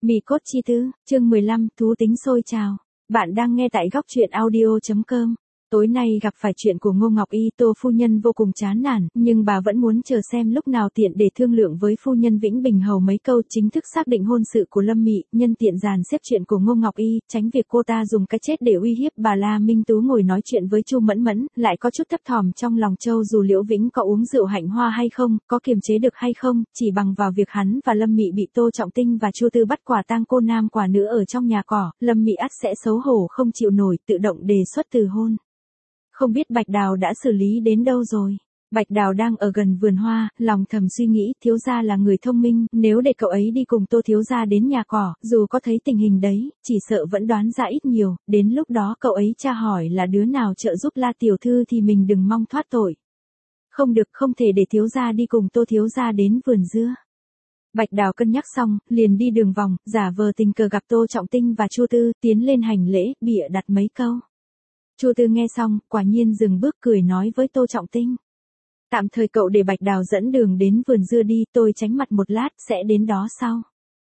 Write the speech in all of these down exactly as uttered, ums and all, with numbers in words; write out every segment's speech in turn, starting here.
Mì cốt chi tư, chương mười lăm, thú tính sôi trào. Bạn đang nghe tại góc truyện audio chấm com. Tối nay gặp phải chuyện của Ngô Ngọc Y, Tô phu nhân vô cùng chán nản, nhưng bà vẫn muốn chờ xem lúc nào tiện để thương lượng với phu nhân Vĩnh Bình Hầu mấy câu chính thức xác định hôn sự của Lâm Mị, nhân tiện dàn xếp chuyện của Ngô Ngọc Y, tránh việc cô ta dùng cái chết để uy hiếp bà. La Minh Tú ngồi nói chuyện với Chu Mẫn Mẫn, lại có chút thấp thỏm trong lòng Châu dù Liễu Vĩnh có uống rượu hạnh hoa hay không, có kiềm chế được hay không, chỉ bằng vào việc hắn và Lâm Mị bị Tô Trọng Tinh và Chu Tư bắt quả tang cô nam quả nữ ở trong nhà cỏ, Lâm Mị ắt sẽ xấu hổ không chịu nổi, tự động đề xuất từ hôn. Không biết Bạch Đào đã xử lý đến đâu rồi. Bạch Đào đang ở gần vườn hoa, lòng thầm suy nghĩ, thiếu gia là người thông minh, nếu để cậu ấy đi cùng Tô thiếu gia đến nhà cỏ, dù có thấy tình hình đấy, chỉ sợ vẫn đoán ra ít nhiều, đến lúc đó cậu ấy tra hỏi là đứa nào trợ giúp La tiểu thư thì mình đừng mong thoát tội. Không được, không thể để thiếu gia đi cùng Tô thiếu gia đến vườn dưa. Bạch Đào cân nhắc xong, liền đi đường vòng, giả vờ tình cờ gặp Tô Trọng Tinh và Chu Tư, tiến lên hành lễ, bịa đặt mấy câu. Chu Tư nghe xong, quả nhiên dừng bước cười nói với Tô Trọng Tinh. Tạm thời cậu để Bạch Đào dẫn đường đến vườn dưa đi, tôi tránh mặt một lát, sẽ đến đó sau.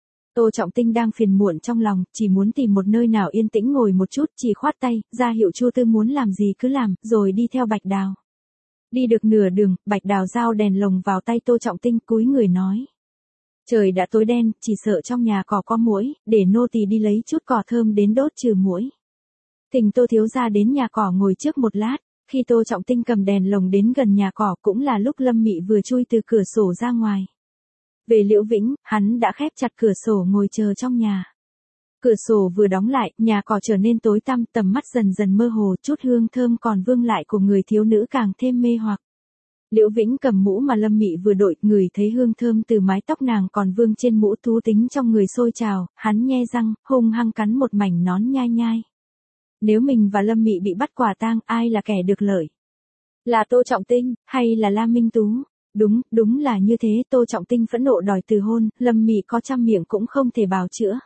Tô Trọng Tinh đang phiền muộn trong lòng, chỉ muốn tìm một nơi nào yên tĩnh ngồi một chút, chỉ khoát tay, ra hiệu Chu Tư muốn làm gì cứ làm, rồi đi theo Bạch Đào. Đi được nửa đường, Bạch Đào giao đèn lồng vào tay Tô Trọng Tinh, cúi người nói. Trời đã tối đen, chỉ sợ trong nhà cỏ có muỗi, để nô tỳ đi lấy chút cỏ thơm đến đốt trừ muỗi. Thỉnh Tô thiếu gia đến nhà cỏ ngồi trước một lát, khi Tô Trọng Tinh cầm đèn lồng đến gần nhà cỏ cũng là lúc Lâm Mị vừa chui từ cửa sổ ra ngoài. Về Liễu Vĩnh, hắn đã khép chặt cửa sổ ngồi chờ trong nhà. Cửa sổ vừa đóng lại, nhà cỏ trở nên tối tăm, tầm mắt dần dần mơ hồ, chút hương thơm còn vương lại của người thiếu nữ càng thêm mê hoặc. Liễu Vĩnh cầm mũ mà Lâm Mị vừa đội, ngửi thấy hương thơm từ mái tóc nàng còn vương trên mũ, thú tính trong người sôi trào, hắn nhe răng, hung hăng cắn một mảnh nón nhai nhai. Nếu mình và Lâm Mị bị bắt quả tang, ai là kẻ được lợi? Là Tô Trọng Tinh, hay là La Minh Tú? Đúng, đúng là như thế, Tô Trọng Tinh phẫn nộ đòi từ hôn, Lâm Mị có trăm miệng cũng không thể bào chữa.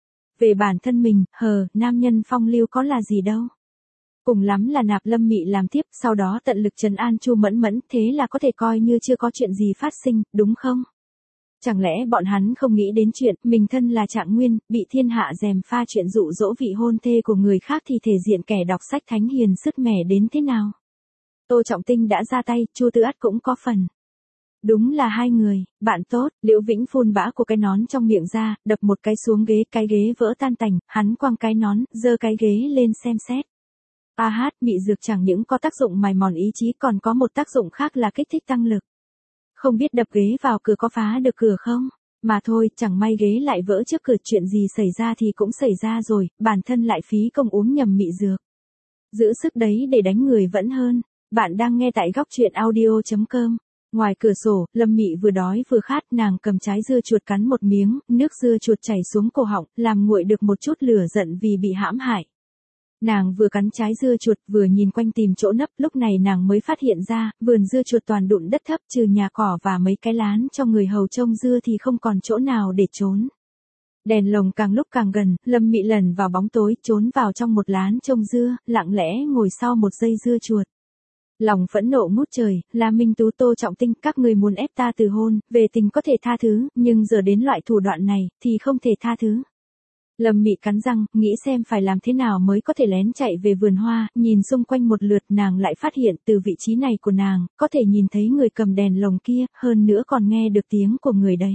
Về bản thân mình, hờ, nam nhân phong lưu có là gì đâu. Cùng lắm là nạp Lâm Mị làm tiếp, sau đó tận lực trấn an Chu Mẫn Mẫn, thế là có thể coi như chưa có chuyện gì phát sinh, đúng không? Chẳng lẽ bọn hắn không nghĩ đến chuyện, mình thân là Trạng Nguyên, bị thiên hạ gièm pha chuyện dụ dỗ vị hôn thê của người khác thì thể diện kẻ đọc sách thánh hiền sứt mẻ đến thế nào? Tô Trọng Tinh đã ra tay, Chu Tư ắt cũng có phần. Đúng là hai người, bạn tốt, Liễu Vĩnh phun bã của cái nón trong miệng ra, đập một cái xuống ghế, cái ghế vỡ tan tành, hắn quăng cái nón, giơ cái ghế lên xem xét. A hát, mị dược chẳng những có tác dụng mài mòn ý chí còn có một tác dụng khác là kích thích tăng lực. Không biết đập ghế vào cửa có phá được cửa không? Mà thôi, chẳng may ghế lại vỡ trước cửa, chuyện gì xảy ra thì cũng xảy ra rồi, bản thân lại phí công uống nhầm mị dược. Giữ sức đấy để đánh người vẫn hơn. Bạn đang nghe tại góc truyện audio chấm com. Ngoài cửa sổ, Lâm Mị vừa đói vừa khát, nàng cầm trái dưa chuột cắn một miếng, nước dưa chuột chảy xuống cổ họng, làm nguội được một chút lửa giận vì bị hãm hại. Nàng vừa cắn trái dưa chuột vừa nhìn quanh tìm chỗ nấp, lúc này nàng mới phát hiện ra, vườn dưa chuột toàn đụn đất thấp, trừ nhà cỏ và mấy cái lán cho người hầu trông dưa thì không còn chỗ nào để trốn. Đèn lồng càng lúc càng gần, Lâm Mị lần vào bóng tối, trốn vào trong một lán trông dưa, lặng lẽ ngồi sau một dây dưa chuột. Lòng phẫn nộ ngút trời, La Minh Tú, Tô Trọng Tinh, các người muốn ép ta từ hôn, về tình có thể tha thứ, nhưng giờ đến loại thủ đoạn này, thì không thể tha thứ. Lâm Mị cắn răng, nghĩ xem phải làm thế nào mới có thể lén chạy về vườn hoa, nhìn xung quanh một lượt, nàng lại phát hiện từ vị trí này của nàng, có thể nhìn thấy người cầm đèn lồng kia, hơn nữa còn nghe được tiếng của người đấy.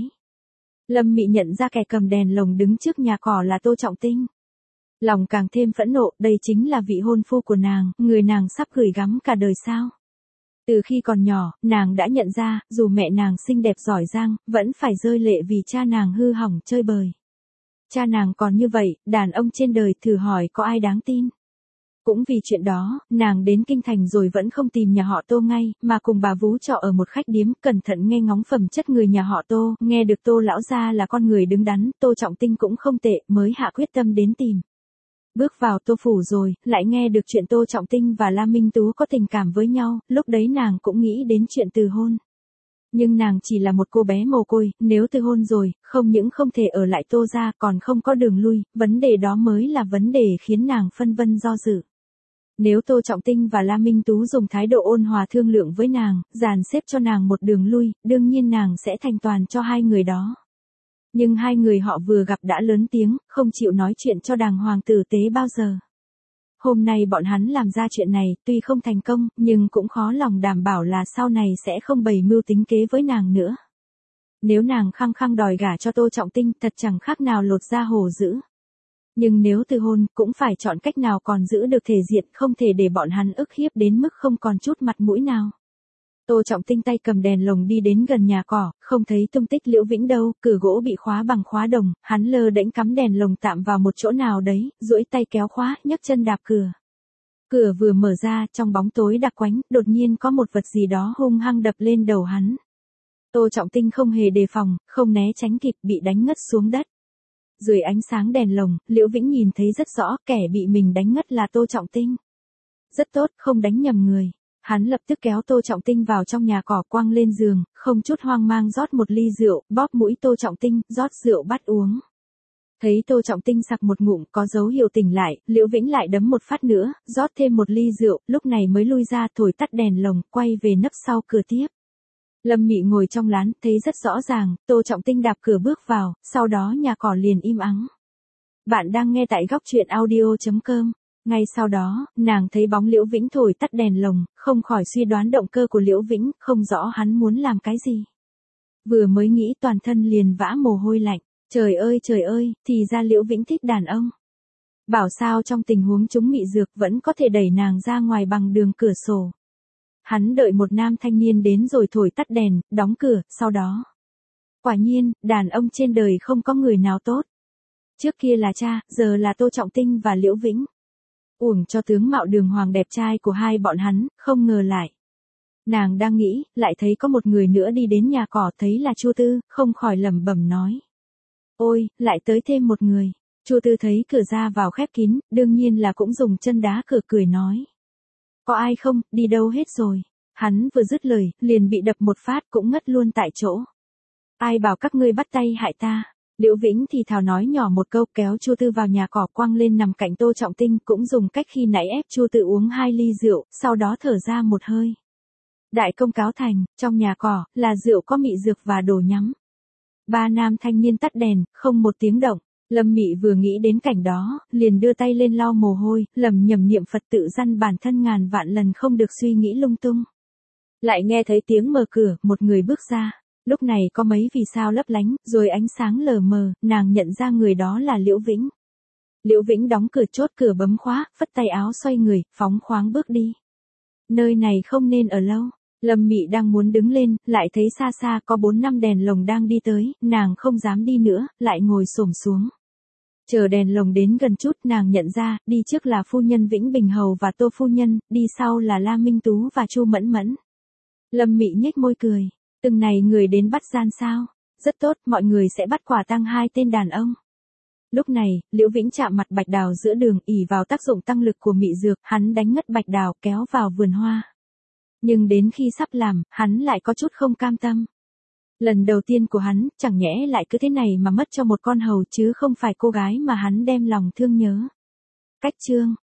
Lâm Mị nhận ra kẻ cầm đèn lồng đứng trước nhà cỏ là Tô Trọng Tinh. Lòng càng thêm phẫn nộ, đây chính là vị hôn phu của nàng, người nàng sắp gửi gắm cả đời sao. Từ khi còn nhỏ, nàng đã nhận ra, dù mẹ nàng xinh đẹp giỏi giang, vẫn phải rơi lệ vì cha nàng hư hỏng chơi bời. Cha nàng còn như vậy, đàn ông trên đời thử hỏi có ai đáng tin. Cũng vì chuyện đó, nàng đến kinh thành rồi vẫn không tìm nhà họ Tô ngay, mà cùng bà vú trọ ở một khách điếm, cẩn thận nghe ngóng phẩm chất người nhà họ Tô, nghe được Tô lão gia là con người đứng đắn, Tô Trọng Tinh cũng không tệ, mới hạ quyết tâm đến tìm. Bước vào Tô phủ rồi, lại nghe được chuyện Tô Trọng Tinh và La Minh Tú có tình cảm với nhau, lúc đấy nàng cũng nghĩ đến chuyện từ hôn. Nhưng nàng chỉ là một cô bé mồ côi, nếu từ hôn rồi, không những không thể ở lại Tô gia còn không có đường lui, vấn đề đó mới là vấn đề khiến nàng phân vân do dự. Nếu Tô Trọng Tinh và La Minh Tú dùng thái độ ôn hòa thương lượng với nàng, dàn xếp cho nàng một đường lui, đương nhiên nàng sẽ thành toàn cho hai người đó. Nhưng hai người họ vừa gặp đã lớn tiếng, không chịu nói chuyện cho đàng hoàng tử tế bao giờ. Hôm nay bọn hắn làm ra chuyện này, tuy không thành công, nhưng cũng khó lòng đảm bảo là sau này sẽ không bày mưu tính kế với nàng nữa. Nếu nàng khăng khăng đòi gả cho Tô Trọng Tinh, thật chẳng khác nào lột da hổ dữ. Nhưng nếu từ hôn, cũng phải chọn cách nào còn giữ được thể diện, không thể để bọn hắn ức hiếp đến mức không còn chút mặt mũi nào. Tô Trọng Tinh tay cầm đèn lồng đi đến gần nhà cỏ, không thấy tung tích Liễu Vĩnh đâu, cửa gỗ bị khóa bằng khóa đồng, hắn lơ đễnh cắm đèn lồng tạm vào một chỗ nào đấy, duỗi tay kéo khóa, nhấc chân đạp cửa. Cửa vừa mở ra, trong bóng tối đặc quánh, đột nhiên có một vật gì đó hung hăng đập lên đầu hắn. Tô Trọng Tinh không hề đề phòng, không né tránh kịp, bị đánh ngất xuống đất. Dưới ánh sáng đèn lồng, Liễu Vĩnh nhìn thấy rất rõ, kẻ bị mình đánh ngất là Tô Trọng Tinh. Rất tốt, không đánh nhầm người. Hắn lập tức kéo Tô Trọng Tinh vào trong nhà cỏ, quăng lên giường, không chút hoang mang rót một ly rượu, bóp mũi Tô Trọng Tinh, rót rượu bắt uống. Thấy Tô Trọng Tinh sặc một ngụm có dấu hiệu tỉnh lại, Liễu Vĩnh lại đấm một phát nữa, rót thêm một ly rượu, lúc này mới lui ra thổi tắt đèn lồng, quay về nấp sau cửa tiếp. Lâm Mị ngồi trong lán, thấy rất rõ ràng, Tô Trọng Tinh đạp cửa bước vào, sau đó nhà cỏ liền im ắng. Bạn đang nghe tại góc truyện audio chấm com. Ngay sau đó, nàng thấy bóng Liễu Vĩnh thổi tắt đèn lồng, không khỏi suy đoán động cơ của Liễu Vĩnh, không rõ hắn muốn làm cái gì. Vừa mới nghĩ toàn thân liền vã mồ hôi lạnh, trời ơi trời ơi, thì ra Liễu Vĩnh thích đàn ông. Bảo sao trong tình huống chúng mị dược vẫn có thể đẩy nàng ra ngoài bằng đường cửa sổ. Hắn đợi một nam thanh niên đến rồi thổi tắt đèn, đóng cửa, sau đó. Quả nhiên, đàn ông trên đời không có người nào tốt. Trước kia là cha, giờ là Tô Trọng Tinh và Liễu Vĩnh. Uổng cho tướng mạo đường hoàng đẹp trai của hai bọn hắn, không ngờ lại. Nàng đang nghĩ, lại thấy có một người nữa đi đến nhà cỏ, thấy là Chu Tư, không khỏi lẩm bẩm nói. Ôi, lại tới thêm một người. Chu Tư thấy cửa ra vào khép kín, đương nhiên là cũng dùng chân đá cửa, cười nói. Có ai không, đi đâu hết rồi. Hắn vừa dứt lời, liền bị đập một phát, cũng ngất luôn tại chỗ. Ai bảo các ngươi bắt tay hại ta. Liễu Vĩnh thì thào nói nhỏ một câu, kéo Chu Tư vào nhà cỏ, quăng lên nằm cạnh Tô Trọng Tinh, cũng dùng cách khi nãy ép Chu Tư uống hai ly rượu, sau đó thở ra một hơi. Đại công cáo thành, trong nhà cỏ, là rượu có mị dược và đồ nhắm. Ba nam thanh niên tắt đèn, không một tiếng động. Lâm Mị vừa nghĩ đến cảnh đó, liền đưa tay lên lau mồ hôi, lẩm nhẩm niệm Phật tự dăn bản thân ngàn vạn lần không được suy nghĩ lung tung. Lại nghe thấy tiếng mở cửa, một người bước ra. Lúc này có mấy vì sao lấp lánh, rồi ánh sáng lờ mờ, nàng nhận ra người đó là Liễu Vĩnh. Liễu Vĩnh đóng cửa, chốt cửa, bấm khóa, phất tay áo xoay người, phóng khoáng bước đi. Nơi này không nên ở lâu. Lâm Mị đang muốn đứng lên, lại thấy xa xa có bốn năm đèn lồng đang đi tới, nàng không dám đi nữa, lại ngồi xổm xuống. Chờ đèn lồng đến gần chút, nàng nhận ra, đi trước là phu nhân Vĩnh Bình Hầu và Tô phu nhân, đi sau là La Minh Tú và Chu Mẫn Mẫn. Lâm Mị nhếch môi cười, từng này người đến bắt gian sao? Rất tốt, mọi người sẽ bắt quả tang hai tên đàn ông. Lúc này, Liễu Vĩnh chạm mặt Bạch Đào giữa đường, ỷ vào tác dụng tăng lực của mị dược, hắn đánh ngất Bạch Đào, kéo vào vườn hoa. Nhưng đến khi sắp làm, hắn lại có chút không cam tâm. Lần đầu tiên của hắn, chẳng nhẽ lại cứ thế này mà mất cho một con hầu chứ không phải cô gái mà hắn đem lòng thương nhớ. Cách chương